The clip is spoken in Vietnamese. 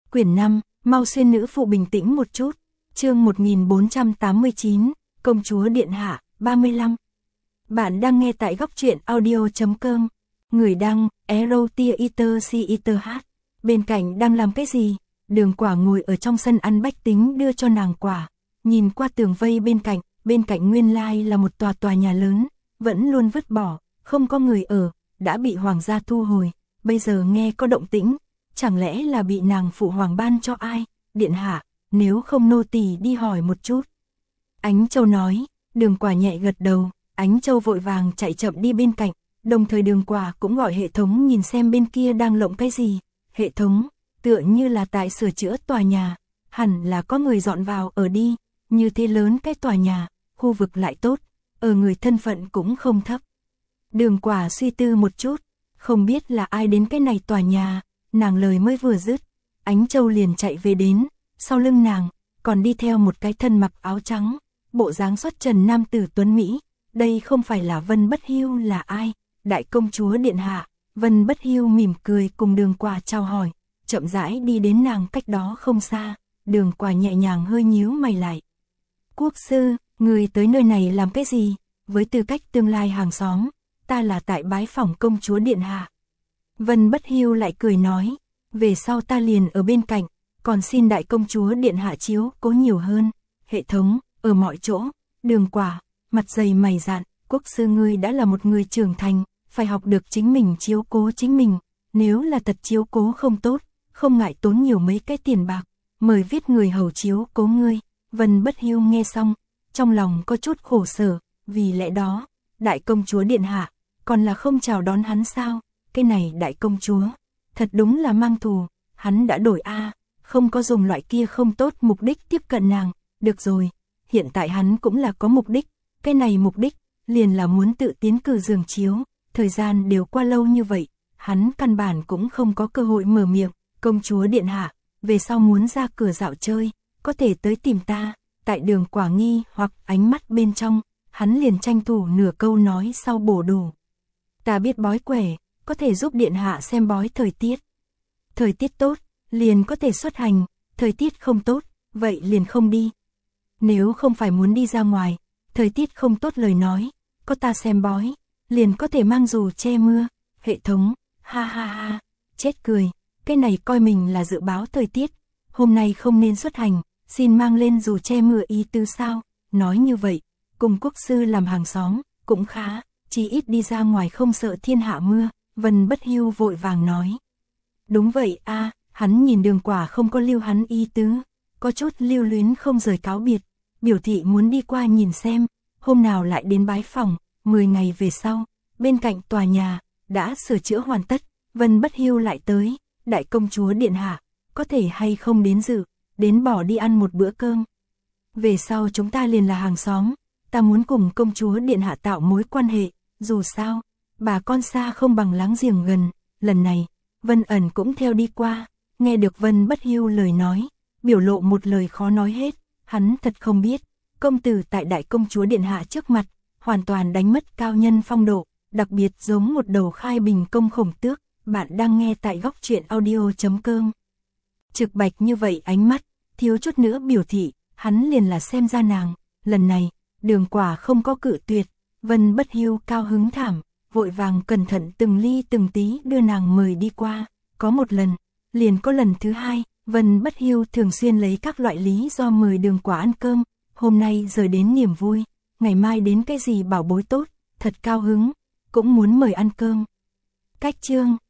Quyển 5, mau xuyên nữ phụ bình tĩnh một chút. Chương 1489, Công chúa Điện Hạ, 35. Bạn đang nghe tại góc truyện audio.com. Người đăng, Erotiaiter. Bên cạnh đang làm cái gì? Đường Quả ngồi ở trong sân ăn bách tính đưa cho nàng quả. Nhìn qua tường vây bên cạnh nguyên lai là một tòa nhà lớn, vẫn luôn vứt bỏ, không có người ở, đã bị hoàng gia thu hồi. Bây giờ nghe có động tĩnh, chẳng lẽ là bị nàng phụ hoàng ban cho ai? Điện hạ, nếu không nô tỳ đi hỏi một chút. Ánh Châu nói. Đường Quả nhẹ gật đầu. Ánh Châu vội vàng chạy chậm đi bên cạnh, đồng thời Đường Quả cũng gọi hệ thống nhìn xem bên kia đang lộng cái gì. Hệ thống, tựa như là tại sửa chữa tòa nhà, hẳn là có người dọn vào ở đi, như thế lớn cái tòa nhà, khu vực lại tốt, ở người thân phận cũng không thấp. Đường Quả suy tư một chút, không biết là ai đến cái này tòa nhà, nàng lời mới vừa dứt, Ánh Châu liền chạy về đến, sau lưng nàng, còn đi theo một cái thân mặc áo trắng, bộ dáng xuất trần nam tử tuấn Mỹ, đây không phải là Vân Bất Hưu là ai? Đại công chúa Điện Hạ. Vân Bất Hưu mỉm cười cùng Đường Quả chào hỏi, chậm rãi đi đến nàng cách đó không xa. Đường Quả nhẹ nhàng hơi nhíu mày lại. Quốc sư, người tới nơi này làm cái gì? Với tư cách tương lai hàng xóm, ta là tại bái phỏng công chúa Điện Hạ. Vân Bất Hưu lại cười nói, về sau ta liền ở bên cạnh, còn xin đại công chúa Điện Hạ chiếu cố nhiều hơn. Hệ thống, ở mọi chỗ. Đường Quả, mặt dày mày dạn, quốc sư ngươi đã là một người trưởng thành, phải học được chính mình chiếu cố chính mình, nếu là thật chiếu cố không tốt, không ngại tốn nhiều mấy cái tiền bạc, mời viết người hầu chiếu cố ngươi. Vân Bất Hưu nghe xong, trong lòng có chút khổ sở, vì lẽ đó, đại công chúa Điện Hạ, còn là không chào đón hắn sao? Cái này đại công chúa, thật đúng là mang thù, hắn đã đổi không có dùng loại kia không tốt mục đích tiếp cận nàng. Được rồi, hiện tại hắn cũng là có mục đích, cái này mục đích, liền là muốn tự tiến cử giường chiếu, thời gian đều qua lâu như vậy, hắn căn bản cũng không có cơ hội mở miệng. Công chúa Điện Hạ, về sau muốn ra cửa dạo chơi, có thể tới tìm ta. Tại Đường Quả nghi hoặc ánh mắt bên trong, hắn liền tranh thủ nửa câu nói sau bổ đủ. Ta biết bói quẻ, có thể giúp Điện Hạ xem bói thời tiết. Thời tiết tốt, liền có thể xuất hành, thời tiết không tốt, vậy liền không đi. Nếu không phải muốn đi ra ngoài, thời tiết không tốt lời nói, có ta xem bói, liền có thể mang dù che mưa. Hệ thống, ha ha ha, chết cười, cái này coi mình là dự báo thời tiết, hôm nay không nên xuất hành, xin mang lên dù che mưa ý tứ sao? Nói như vậy, cùng quốc sư làm hàng xóm, cũng khá, chỉ ít đi ra ngoài không sợ thiên hạ mưa. Vân Bất Hưu vội vàng nói. Đúng vậy hắn nhìn Đường Quả không có lưu hắn ý tứ, có chút lưu luyến không rời cáo biệt, biểu thị muốn đi qua nhìn xem, hôm nào lại đến bái phỏng. 10 ngày về sau, bên cạnh tòa nhà, đã sửa chữa hoàn tất, Vân Bất Hưu lại tới, đại công chúa Điện Hạ, có thể hay không đến dự, đến bỏ đi ăn một bữa cơm. Về sau chúng ta liền là hàng xóm, ta muốn cùng công chúa Điện Hạ tạo mối quan hệ, dù sao, bà con xa không bằng láng giềng gần. Lần này, Vân Ẩn cũng theo đi qua, nghe được Vân Bất Hưu lời nói, biểu lộ một lời khó nói hết, hắn thật không biết, công tử tại đại công chúa Điện Hạ trước mặt, hoàn toàn đánh mất cao nhân phong độ, đặc biệt giống một đầu khai bình công khổng tước. Bạn đang nghe tại góc truyện audio.com. Trực bạch như vậy ánh mắt, thiếu chút nữa biểu thị, hắn liền là xem ra nàng. Lần này, Đường Quả không có cự tuyệt, Vân Bất Hưu cao hứng thảm, vội vàng cẩn thận từng ly từng tí đưa nàng mời đi qua. Có một lần, liền có lần thứ hai, Vân Bất Hưu thường xuyên lấy các loại lý do mời Đường Quả ăn cơm. Hôm nay rời đến niềm vui, ngày mai đến cái gì bảo bối tốt, thật cao hứng, cũng muốn mời ăn cơm. Cách chương